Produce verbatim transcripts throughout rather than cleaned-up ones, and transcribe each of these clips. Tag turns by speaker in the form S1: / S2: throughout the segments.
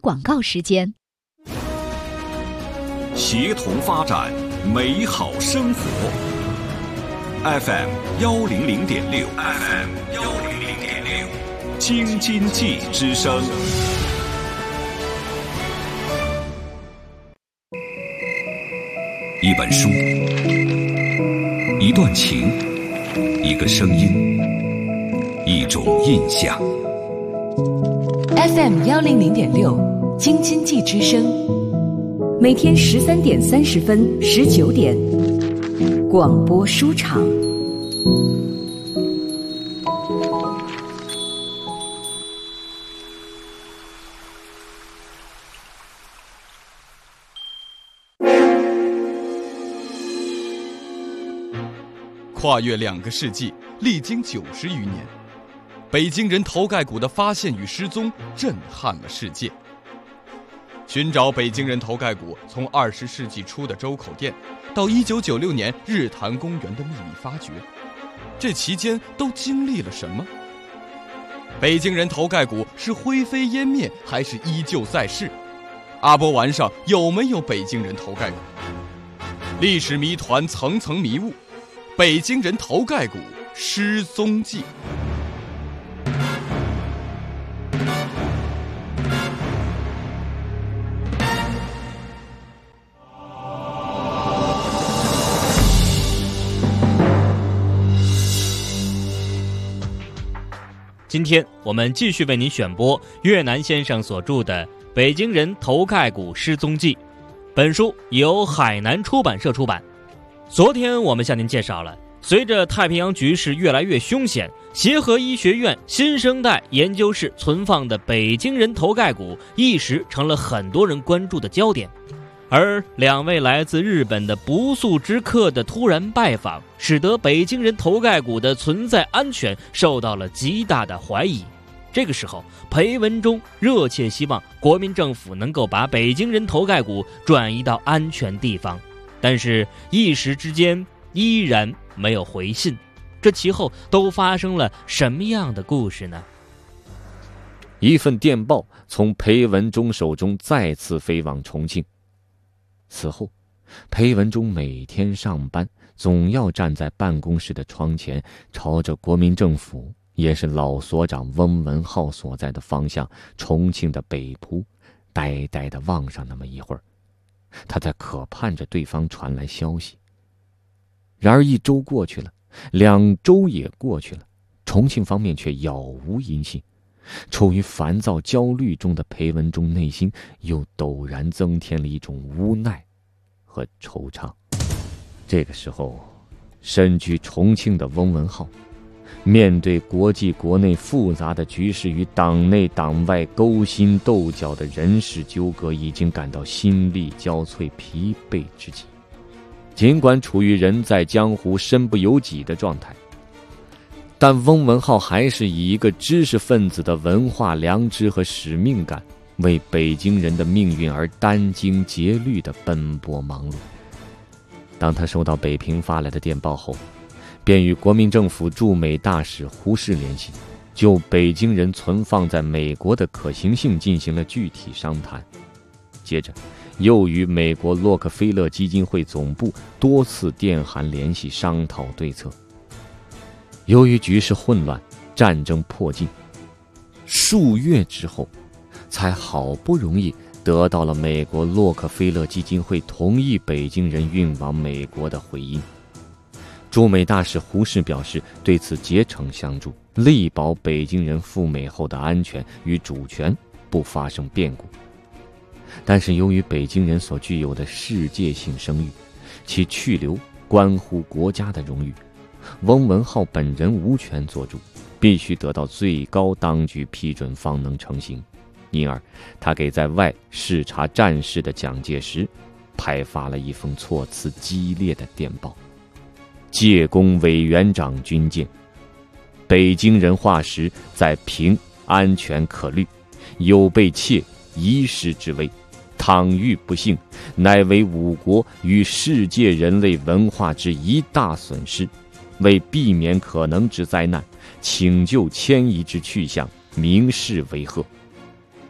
S1: 广告时间。
S2: 协同发展，美好生活。F M 幺零零点六 ，F M 幺零零点六，京津冀之声。一本书，一段情，一个声音，一种印象。
S3: F M 幺零零点六，京津冀之声，每天十三点三十分、十九点，广播书场。
S4: 跨越两个世纪，历经九十余年，北京人头盖骨的发现与失踪震撼了世界。寻找北京人头盖骨，从二十世纪初的周口店，到一九九六年日坛公园的秘密发掘，这期间都经历了什么？北京人头盖骨是灰飞烟灭，还是依旧在世？阿波丸上有没有北京人头盖骨？历史谜团层层迷雾，北京人头盖骨失踪记。
S5: 今天我们继续为您选播越南先生所著的《北京人头盖骨失踪记》，本书由海南出版社出版。昨天我们向您介绍了，随着太平洋局势越来越凶险，协和医学院新生代研究室存放的北京人头盖骨一时成了很多人关注的焦点。而两位来自日本的不速之客的突然拜访，使得北京人头盖骨的存在安全受到了极大的怀疑。这个时候，裴文中热切希望国民政府能够把北京人头盖骨转移到安全地方，但是一时之间依然没有回信。这其后都发生了什么样的故事呢？
S6: 一份电报从裴文中手中再次飞往重庆。此后，裴文中每天上班总要站在办公室的窗前，朝着国民政府也是老所长翁文浩所在的方向重庆的北浦，呆呆地望上那么一会儿，他在渴盼着对方传来消息。然而一周过去了，两周也过去了，重庆方面却杳无音信。处于烦躁焦虑中的裴文中内心又陡然增添了一种无奈和惆怅。这个时候，身居重庆的翁文浩面对国际国内复杂的局势与党内党外勾心斗角的人事纠葛，已经感到心力交瘁、疲惫之极。尽管处于人在江湖身不由己的状态，但翁文浩还是以一个知识分子的文化良知和使命感，为北京人的命运而殚精竭虑地奔波忙碌。当他收到北平发来的电报后，便与国民政府驻美大使胡适联系，就北京人存放在美国的可行性进行了具体商谈。接着又与美国洛克菲勒基金会总部多次电函联系，商讨对策。由于局势混乱，战争迫近，数月之后才好不容易得到了美国洛克菲勒基金会同意北京人运往美国的回音。驻美大使胡适表示对此竭诚相助，力保北京人赴美后的安全与主权不发生变故。但是由于北京人所具有的世界性声誉，其去留关乎国家的荣誉，翁文浩本人无权做主，必须得到最高当局批准方能成行。因而他给在外视察战事的蒋介石派发了一封措辞激烈的电报：借公委员长军舰，北京人化石在平安全可虑，有被窃遗失之危，倘遇不幸，乃为吾国与世界人类文化之一大损失。为避免可能之灾难，请就迁移之去向明示为贺。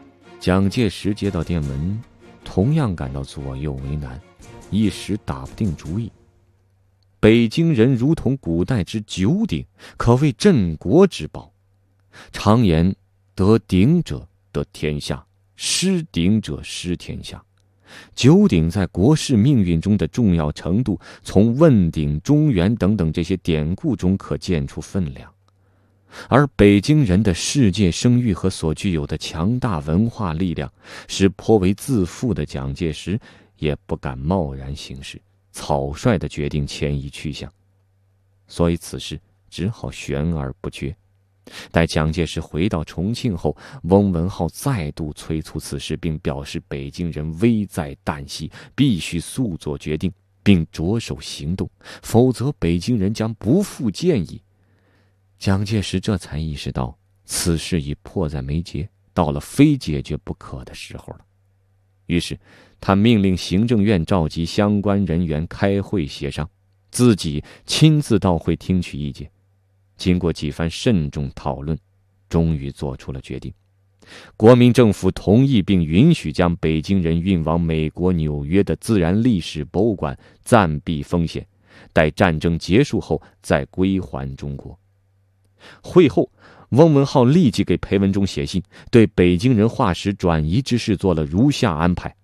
S6: 蒋介石接到电文，同样感到左右为难，一时打不定主意。北京人如同古代之九鼎，可谓镇国之宝。常言得鼎者得天下，失鼎者失天下。九鼎在国事命运中的重要程度，从问鼎、中原等等这些典故中可见出分量。而北京人的世界声誉和所具有的强大文化力量，使颇为自负的蒋介石也不敢贸然行事，草率地决定迁移去向。所以此事只好悬而不决。待蒋介石回到重庆后，翁文浩再度催促此事，并表示北京人危在旦夕，必须速作决定，并着手行动，否则北京人将不复见矣。蒋介石这才意识到此事已迫在眉睫，到了非解决不可的时候了。于是他命令行政院召集相关人员开会协商，自己亲自到会听取意见。经过几番慎重讨论，终于做出了决定。国民政府同意并允许将北京人运往美国纽约的自然历史博物馆暂避风险，待战争结束后再归还中国。会后，翁文浩立即给裴文中写信，对北京人化石转移之事做了如下安排：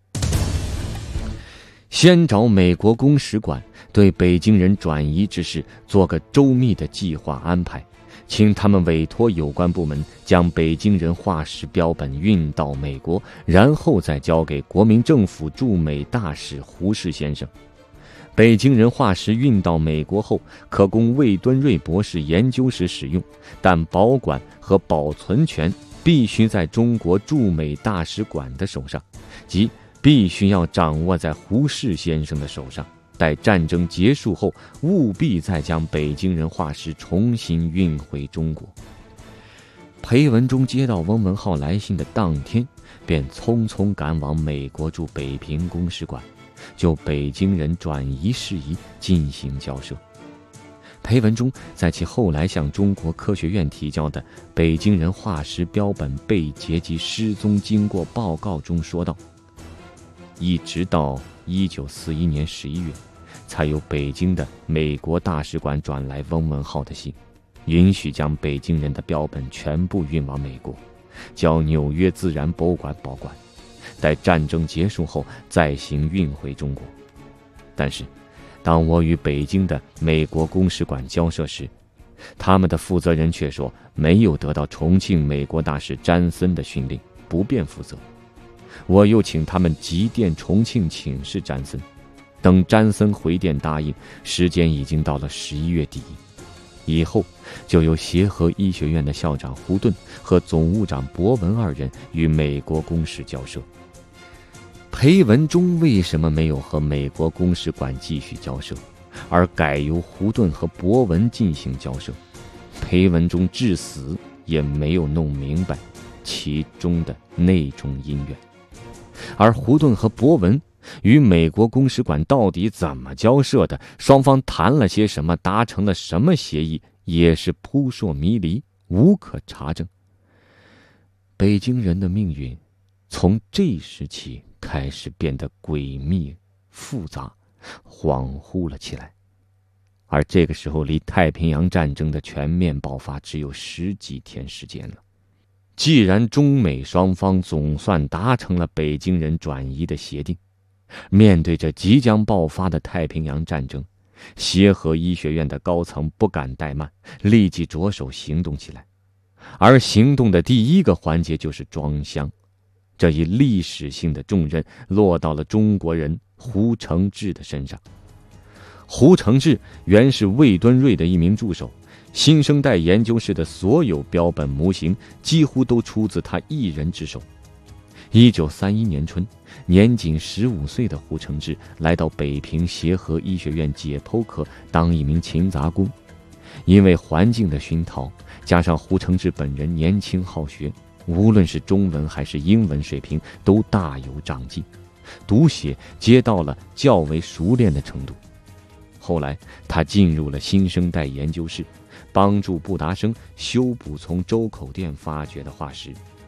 S6: 先找美国公使馆对北京人转移之事做个周密的计划安排，请他们委托有关部门将北京人化石标本运到美国，然后再交给国民政府驻美大使胡适先生。北京人化石运到美国后，可供魏敦瑞博士研究时使用，但保管和保存权必须在中国驻美大使馆的手上，即必须要掌握在胡适先生的手上。待战争结束后，务必再将北京人化石重新运回中国。裴文中接到翁文浩来信的当天，便匆匆赶往美国驻北平公使馆，就北京人转移事宜进行交涉。裴文中在其后来向中国科学院提交的北京人化石标本被劫及失踪经过报告中说道，一直到一九四一年十一月，才由北京的美国大使馆转来翁文浩的信，允许将北京人的标本全部运往美国，交纽约自然博物馆保管，待战争结束后再行运回中国。但是当我与北京的美国公使馆交涉时，他们的负责人却说没有得到重庆美国大使詹森的训令，不便负责。我又请他们急电重庆请示詹森，等詹森回电答应，时间已经到了十一月底，以后就由协和医学院的校长胡顿和总务长博文二人与美国公使交涉。裴文中为什么没有和美国公使馆继续交涉，而改由胡顿和博文进行交涉？裴文中至死也没有弄明白其中的内中因缘。而胡顿和博文与美国公使馆到底怎么交涉的，双方谈了些什么，达成了什么协议，也是扑朔迷离，无可查证。北京人的命运从这时起开始变得诡秘复杂，恍惚了起来。而这个时候离太平洋战争的全面爆发只有十几天时间了。既然中美双方总算达成了北京人转移的协定，面对着即将爆发的太平洋战争，协和医学院的高层不敢怠慢，立即着手行动起来。而行动的第一个环节就是装箱，这一历史性的重任落到了中国人胡承志的身上。胡承志原是魏敦瑞的一名助手，新生代研究室的所有标本模型几乎都出自他一人之手。一九三一年春，年仅十五岁的胡承志来到北平协和医学院解剖科当一名勤杂工。因为环境的熏陶，加上胡承志本人年轻好学，无论是中文还是英文水平都大有长进，读写皆到了较为熟练的程度。后来他进入了新生代研究室，帮助布达生修补从周口店发掘的化石。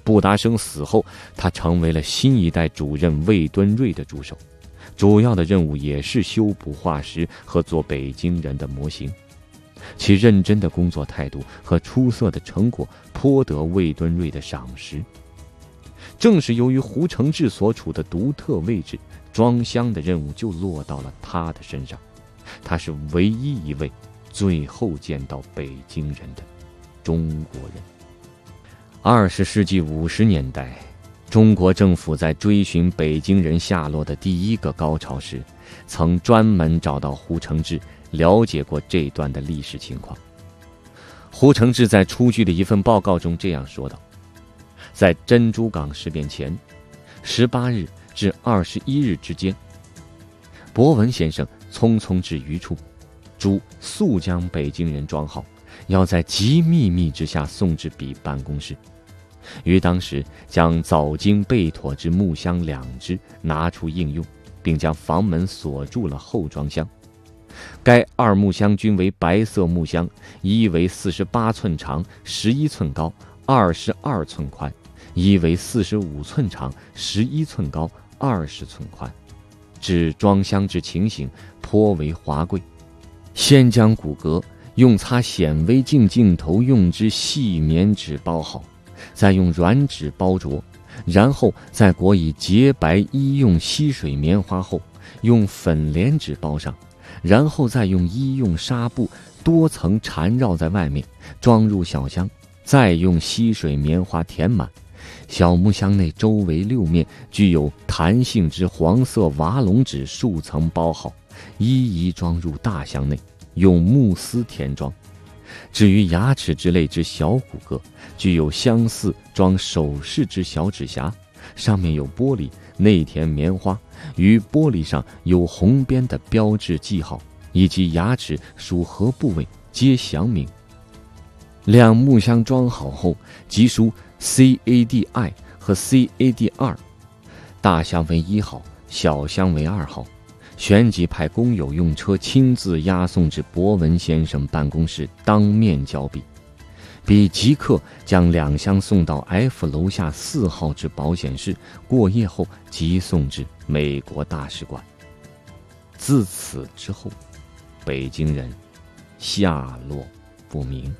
S6: 布达生死后，他成为了新一代主任魏敦瑞的助手，主要的任务也是修补化石和做北京人的模型。其认真的工作态度和出色的成果颇得魏敦瑞的赏识。正是由于胡承志所处的独特位置，装箱的任务就落到了他的身上。他是唯一一位最后见到北京人的中国人。二十世纪五十年代，中国政府在追寻北京人下落的第一个高潮时，曾专门找到胡承志了解过这段的历史情况。胡承志在出具的一份报告中这样说道：在珍珠港事变前十八日至二十一日之间，博文先生匆匆至余处，嘱速将北京人装好，要在极秘密之下送至彼办公室。于当时将早经备妥之木箱两只拿出应用，并将房门锁住了后装箱。该二木箱均为白色木箱，一为四十八寸长，十一寸高，二十二寸宽；一为四十五寸长，十一寸高，二十寸宽。指装箱之情形颇为华贵。先将骨骼用擦显微镜镜头用之细棉纸包好，再用软纸包着，然后再裹以洁白医用吸水棉花后，用粉莲纸包上，然后再用医用纱布多层缠绕在外面，装入小箱，再用吸水棉花填满。小木箱内周围六面具有弹性之黄色瓦龙纸数层包好，一一装入大箱内，用木丝填装。至于牙齿之类之小骨骼，具有相似装首饰之小纸匣，上面有玻璃，内填棉花，于玻璃上有红边的标志记号，以及牙齿属何部位皆详明。两木箱装好后，即书 C A D I 和 C A D 二，大箱为一号，小箱为二号，旋即派工友用车亲自押送至博文先生办公室当面交笔，彼即刻将两箱送到 F 楼下四号之保险室，过夜后即送至美国大使馆。自此之后，北京人下落不明。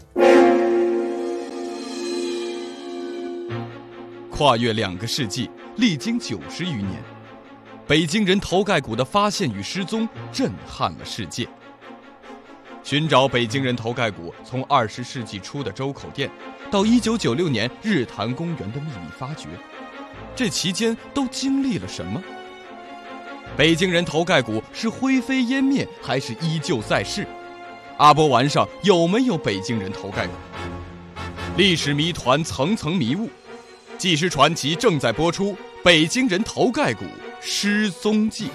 S4: 跨越两个世纪，历经九十余年，北京人头盖骨的发现与失踪震撼了世界。寻找北京人头盖骨，从二十世纪初的周口店，到一九九六年日坛公园的秘密发掘，这期间都经历了什么？北京人头盖骨是灰飞烟灭，还是依旧在世？阿波丸上有没有北京人头盖骨？历史谜团层层迷雾，纪实传奇正在播出，《北京人头盖骨失踪记》。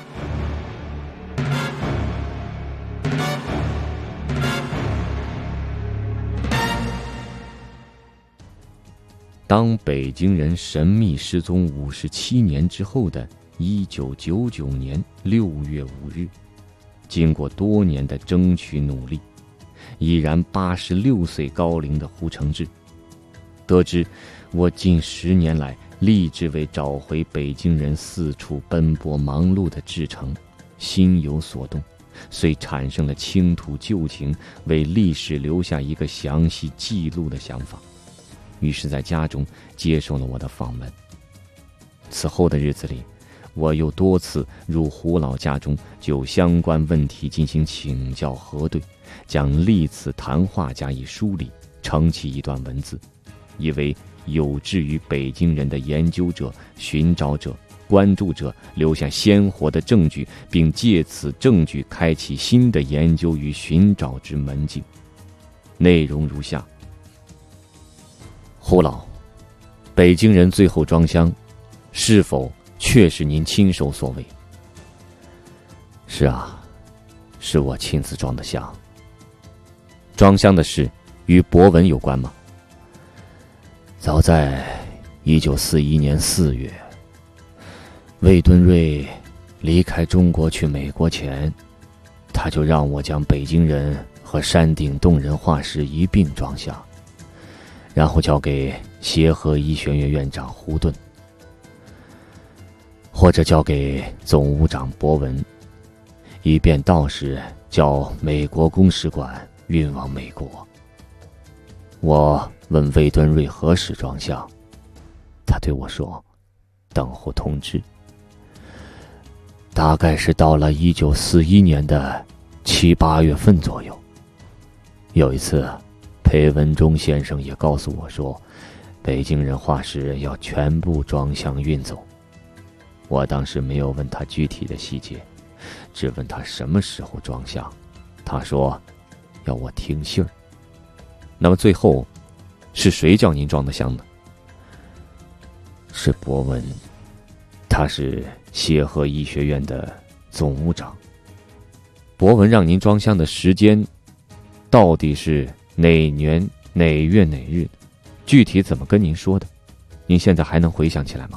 S6: 当北京人神秘失踪五十七年之后的一九九九年六月五日，经过多年的争取努力，已然八十六岁高龄的胡承志，得知我近十年来立志为找回北京人四处奔波忙碌的志诚，心有所动，遂产生了倾吐旧情，为历史留下一个详细记录的想法。于是在家中接受了我的访问。此后的日子里，我又多次入胡老家中，就相关问题进行请教核对，将历次谈话加以梳理，成其一段文字，以为有志于北京人的研究者、寻找者、关注者留下鲜活的证据，并借此证据开启新的研究与寻找之门径。内容如下：胡老，北京人最后装箱，是否确是您亲手所为？是啊，是我亲自装的箱。装箱的事与博文有关吗？早在一九四一年四月，魏敦瑞离开中国去美国前，他就让我将北京人和山顶洞人化石一并装箱，然后交给协和医学院院长胡顿，或者交给总务长博文，以便到时叫美国公使馆运往美国。我问魏敦瑞何时装箱，他对我说等候通知。大概是到了一九四一年的七八月份左右。有一次裴文中先生也告诉我说，北京人化石要全部装箱运走。我当时没有问他具体的细节，只问他什么时候装箱。他说要我听信儿。那么最后是谁叫您装的箱呢？是博文，他是协和医学院的总务长。博文让您装箱的时间到底是哪年哪月哪日？具体怎么跟您说的？您现在还能回想起来吗？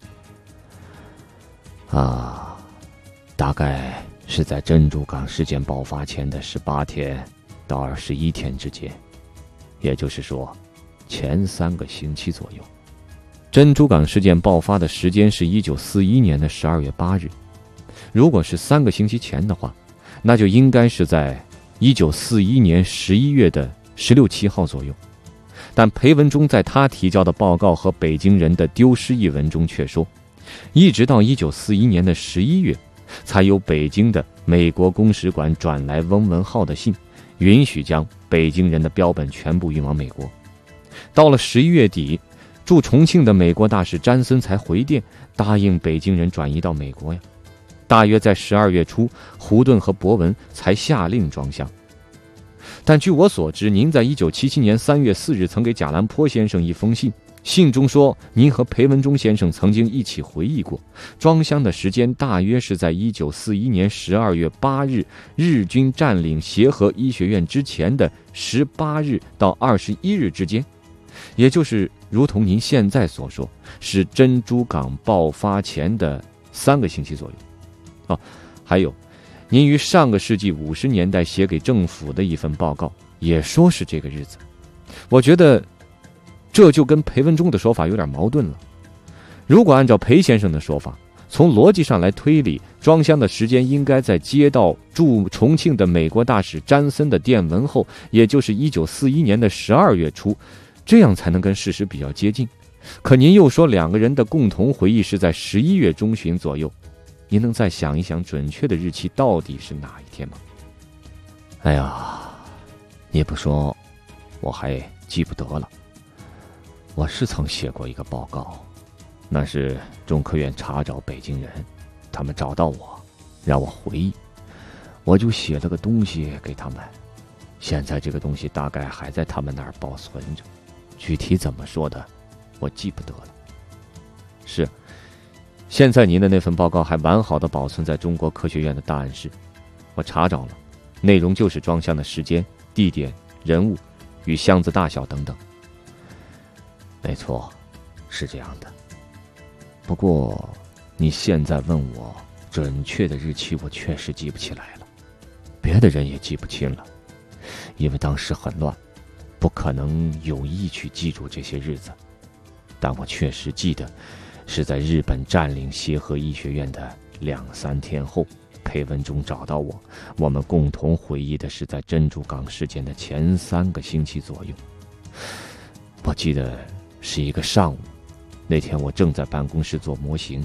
S6: 啊，大概是在珍珠港事件爆发前的十八天到二十一天之间，也就是说前三个星期左右。珍珠港事件爆发的时间是一九四一年的十二月八日，如果是三个星期前的话，那就应该是在一九四一年十一月的十六七号左右。但裴文中在他提交的报告和北京人的丢失一文中却说，一直到一九四一年的十一月，才由北京的美国公使馆转来翁文浩的信，允许将北京人的标本全部运往美国。到了十一月底，驻重庆的美国大使詹森才回电答应北京人转移到美国呀。大约在十二月初，胡顿和博文才下令装箱。但据我所知，您在一九七七年三月四日曾给贾兰坡先生一封信，信中说您和裴文中先生曾经一起回忆过，装箱的时间大约是在一九四一年十二月八日日军占领协和医学院之前的十八日到二十一日之间，也就是如同您现在所说，是珍珠港爆发前的三个星期左右。哦，还有您于上个世纪五十年代写给政府的一份报告也说是这个日子。我觉得这就跟裴文中的说法有点矛盾了。如果按照裴先生的说法，从逻辑上来推理，装箱的时间应该在接到驻重庆的美国大使詹森的电文后，也就是一九四一年的十二月初，这样才能跟事实比较接近。可您又说两个人的共同回忆是在十一月中旬左右，您能再想一想准确的日期到底是哪一天吗？哎呀，你不说我还记不得了。我是曾写过一个报告，那是中科院查找北京人，他们找到我让我回忆，我就写了个东西给他们。现在这个东西大概还在他们那儿保存着，具体怎么说的我记不得了。是，现在您的那份报告还完好的保存在中国科学院的档案室，我查找了，内容就是装箱的时间、地点、人物与箱子大小等等。没错，是这样的。不过你现在问我准确的日期，我确实记不起来了，别的人也记不清了，因为当时很乱，不可能有意去记住这些日子。但我确实记得是在日本占领协和医学院的两三天后，裴文中找到我，我们共同回忆的是在珍珠港事件的前三个星期左右。我记得是一个上午，那天我正在办公室做模型，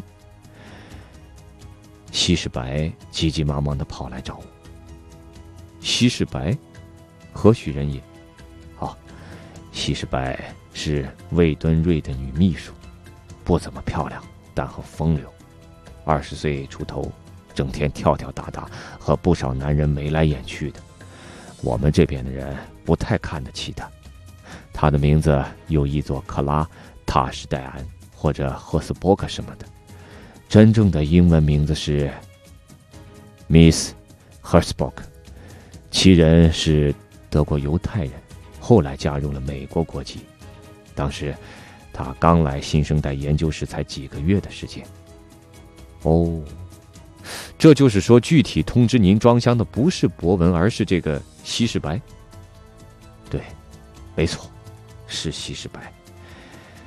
S6: 西施白急急忙忙地跑来找我。西施白，何许人也？哦，西施白是魏敦瑞的女秘书，不怎么漂亮，但很风流，二十岁出头，整天跳跳打打，和不少男人眉来眼去的。我们这边的人不太看得起她。她的名字有译作克拉塔什戴安或者赫斯伯克什么的，真正的英文名字是 Miss Herzberg， 其人是德国犹太人，后来加入了美国国籍。当时他刚来新生代研究室才几个月的时间。哦，这就是说具体通知您装箱的不是博文，而是这个西施白。对，没错，是西施白。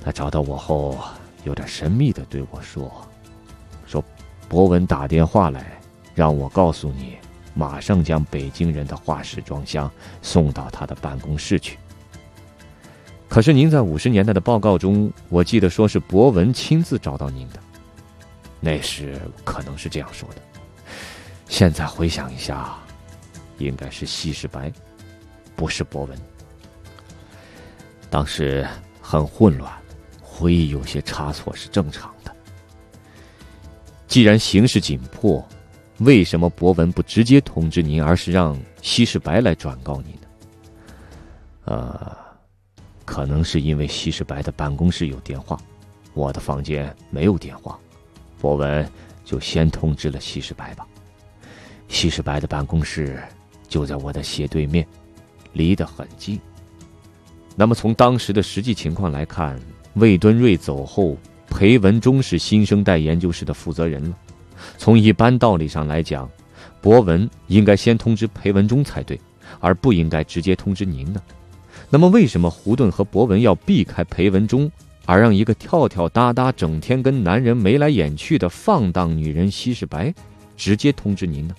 S6: 他找到我后，有点神秘地对我说：“说博文打电话来，让我告诉你，马上将北京人的化石装箱送到他的办公室去。可是您在五十年代的报告中，我记得说是博文亲自找到您的，那时可能是这样说的。现在回想一下，应该是西施白，不是博文。当时很混乱，回忆有些差错是正常的。既然形势紧迫，为什么博文不直接通知您，而是让西施白来转告您呢？呃，可能是因为西施白的办公室有电话，我的房间没有电话，博文就先通知了西施白吧。西施白的办公室就在我的斜对面，离得很近。那么从当时的实际情况来看，魏敦瑞走后，裴文中是新生代研究室的负责人了。从一般道理上来讲，博文应该先通知裴文中才对，而不应该直接通知您呢。那么为什么胡顿和博文要避开裴文中，而让一个跳跳哒哒整天跟男人眉来眼去的放荡女人西施白直接通知您呢？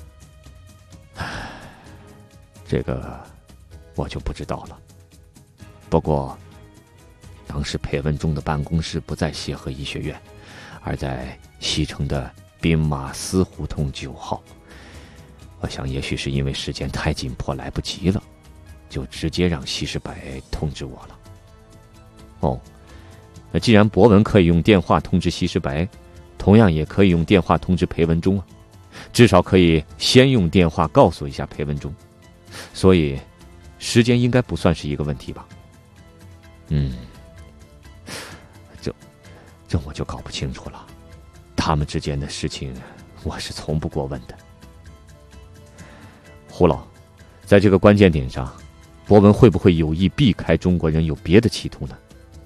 S6: 这个我就不知道了。不过当时裴文中的办公室不在协和医学院，而在西城的兵马司胡同九号。我想也许是因为时间太紧迫来不及了，就直接让西施白通知我了。哦，那既然博文可以用电话通知西施白，同样也可以用电话通知裴文中啊，至少可以先用电话告诉一下裴文中，所以时间应该不算是一个问题吧。嗯，这这我就搞不清楚了，他们之间的事情我是从不过问的。胡老，在这个关键点上，博文会不会有意避开中国人，有别的企图呢？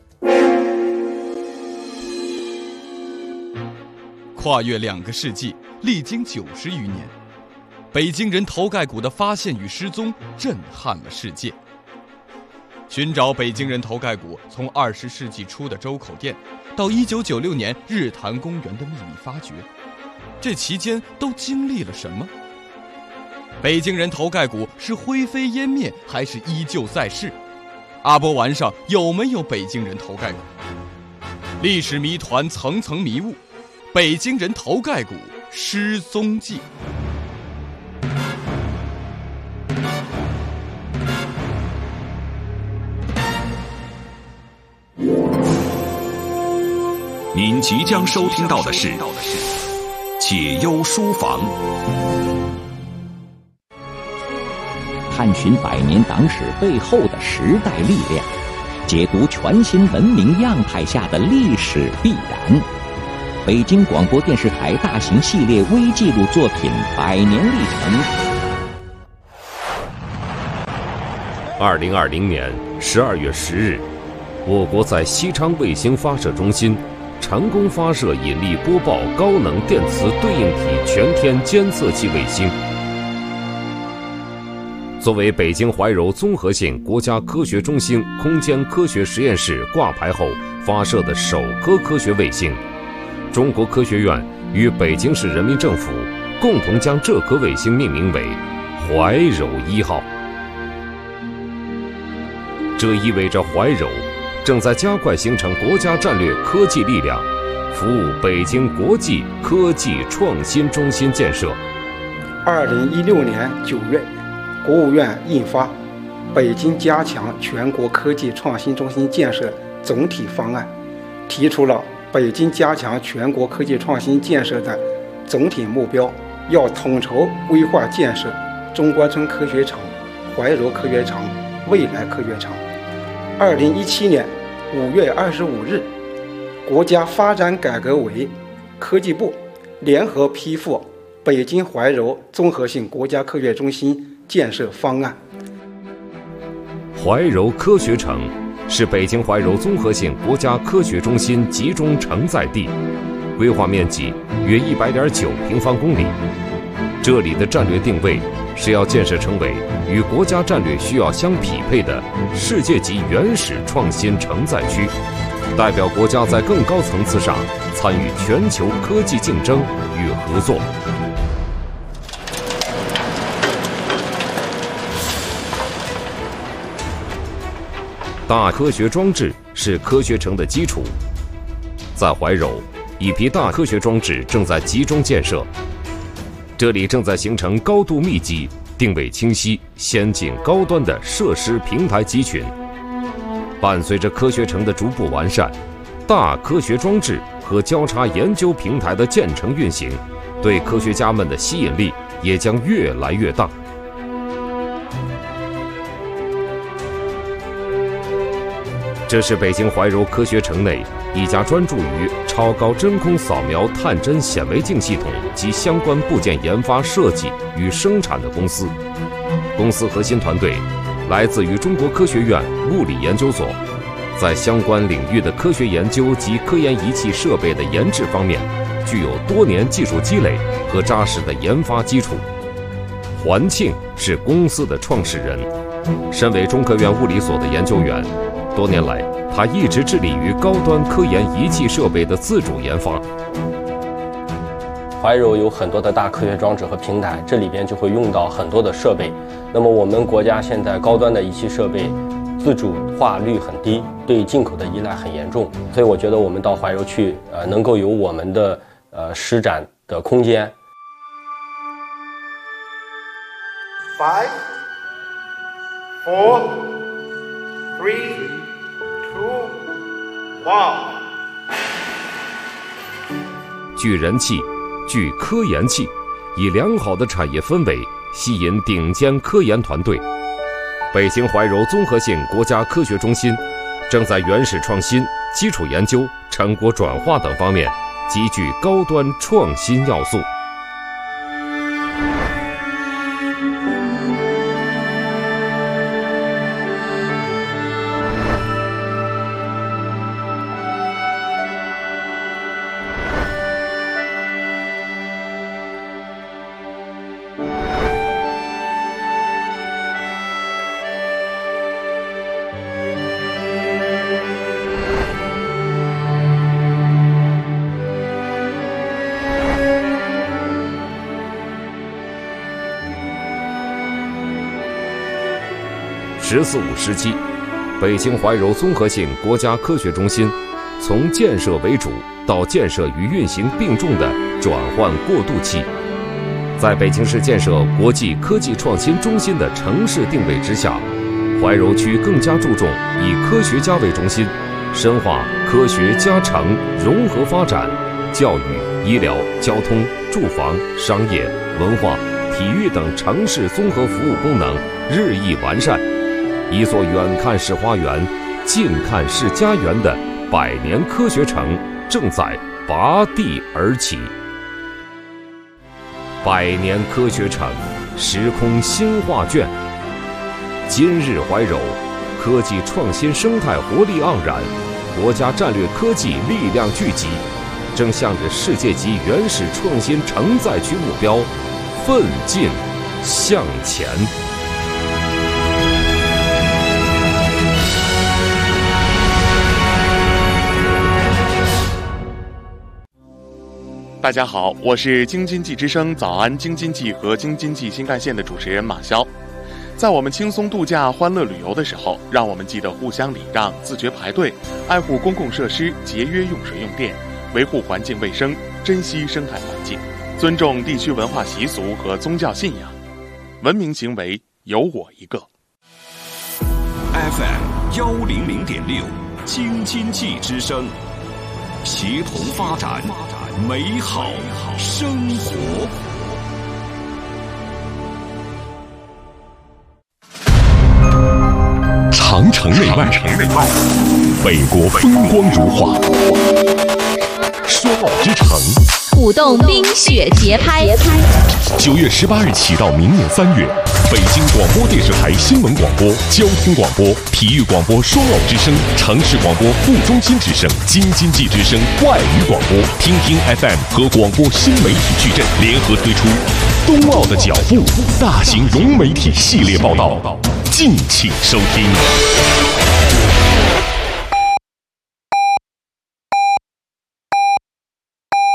S4: 跨越两个世纪，历经九十余年，北京人头盖骨的发现与失踪震撼了世界。寻找北京人头盖骨，从二十世纪初的周口店，到一九九六年日坛公园的秘密发掘，这期间都经历了什么？北京人头盖骨是灰飞烟灭，还是依旧在世？阿波丸上有没有北京人头盖骨？历史谜团层层迷雾，北京人头盖骨失踪记。
S2: 您即将收听到的是《解忧书房》，
S1: 探寻百年党史背后的时代力量，解读全新文明样态下的历史必然。北京广播电视台大型系列微纪录作品《百年历程》。
S7: 二零二零年十二月十日，我国在西昌卫星发射中心成功发射引力波报高能电磁对应体全天监测器卫星。作为北京怀柔综合性国家科学中心空间科学实验室挂牌后发射的首颗科学卫星，中国科学院与北京市人民政府共同将这颗卫星命名为怀柔一号。这意味着怀柔正在加快形成国家战略科技力量，服务北京国际科技创新中心建设。
S8: 二零一六年九月，国务院印发《北京加强全国科技创新中心建设总体方案》，提出了北京加强全国科技创新建设的总体目标，要统筹规划建设中关村科学城、怀柔科学城、未来科学城。二零一七年五月二十五日，国家发展改革委、科技部联合批复北京怀柔综合性国家科学中心建设方案。
S7: 怀柔科学城是北京怀柔综合性国家科学中心集中承载地，规划面积约一百点九平方公里。这里的战略定位是要建设成为与国家战略需要相匹配的世界级原始创新承载区， 代表国家在更高层次上参与全球科技竞争与合作。大科学装置是科学城的基础。在怀柔，一批大科学装置正在集中建设，这里正在形成高度密集、定位清晰、先进高端的设施平台集群。伴随着科学城的逐步完善，大科学装置和交叉研究平台的建成运行，对科学家们的吸引力也将越来越大。这是北京怀柔科学城内一家专注于超高真空扫描探针显微镜系统及相关部件研发设计与生产的公司。公司核心团队来自于中国科学院物理研究所，在相关领域的科学研究及科研仪器设备的研制方面，具有多年技术积累和扎实的研发基础。环庆是公司的创始人，身为中科院物理所的研究员，多年来，他一直致力于高端科研仪器设备的自主研发。
S9: 怀柔有很多的大科学装置和平台，这里边就会用到很多的设备。那么我们国家现在高端的仪器设备自主化率很低，对进口的依赖很严重，所以我觉得我们到怀柔去，呃，能够有我们的呃施展的空间。
S10: Five, four, three, two, one.
S7: 聚人气，聚科研气，以良好的产业氛围吸引顶尖科研团队。北京怀柔综合性国家科学中心正在原始创新、基础研究、成果转化等方面极具高端创新要素。十四五时期，北京怀柔综合性国家科学中心从建设为主到建设与运行并重的转换过渡期。在北京市建设国际科技创新中心的城市定位之下，怀柔区更加注重以科学家为中心，深化科学加成融合发展，教育、医疗、交通、住房、商业、文化、体育等城市综合服务功能日益完善。一座远看是花园，近看是家园的百年科学城正在拔地而起。百年科学城，时空新画卷。今日怀柔，科技创新生态活力盎然，国家战略科技力量聚集，正向着世界级原始创新承载区目标奋进向前。
S11: 大家好，我是京津冀之声早安京津冀和京津冀新干线的主持人马潇。在我们轻松度假、欢乐旅游的时候，让我们记得互相礼让、自觉排队，爱护公共设施，节约用水用电，维护环境卫生，珍惜生态环境，尊重地区文化习俗和宗教信仰。文明行为有我一个。
S2: F M 幺零零点六，京津冀之声，协同发展，美好生活。
S12: 长城内外，北国风光如画，说好之城，
S13: 舞动冰雪节拍。
S12: 九月十八日起到明年三月，北京广播电视台新闻广播、交通广播、体育广播双奥之声、城市广播副中心之声、京津冀之声外语广播、听听 F M 和广播新媒体矩阵联合推出冬奥的脚步大型融媒体系列报道，敬请收听。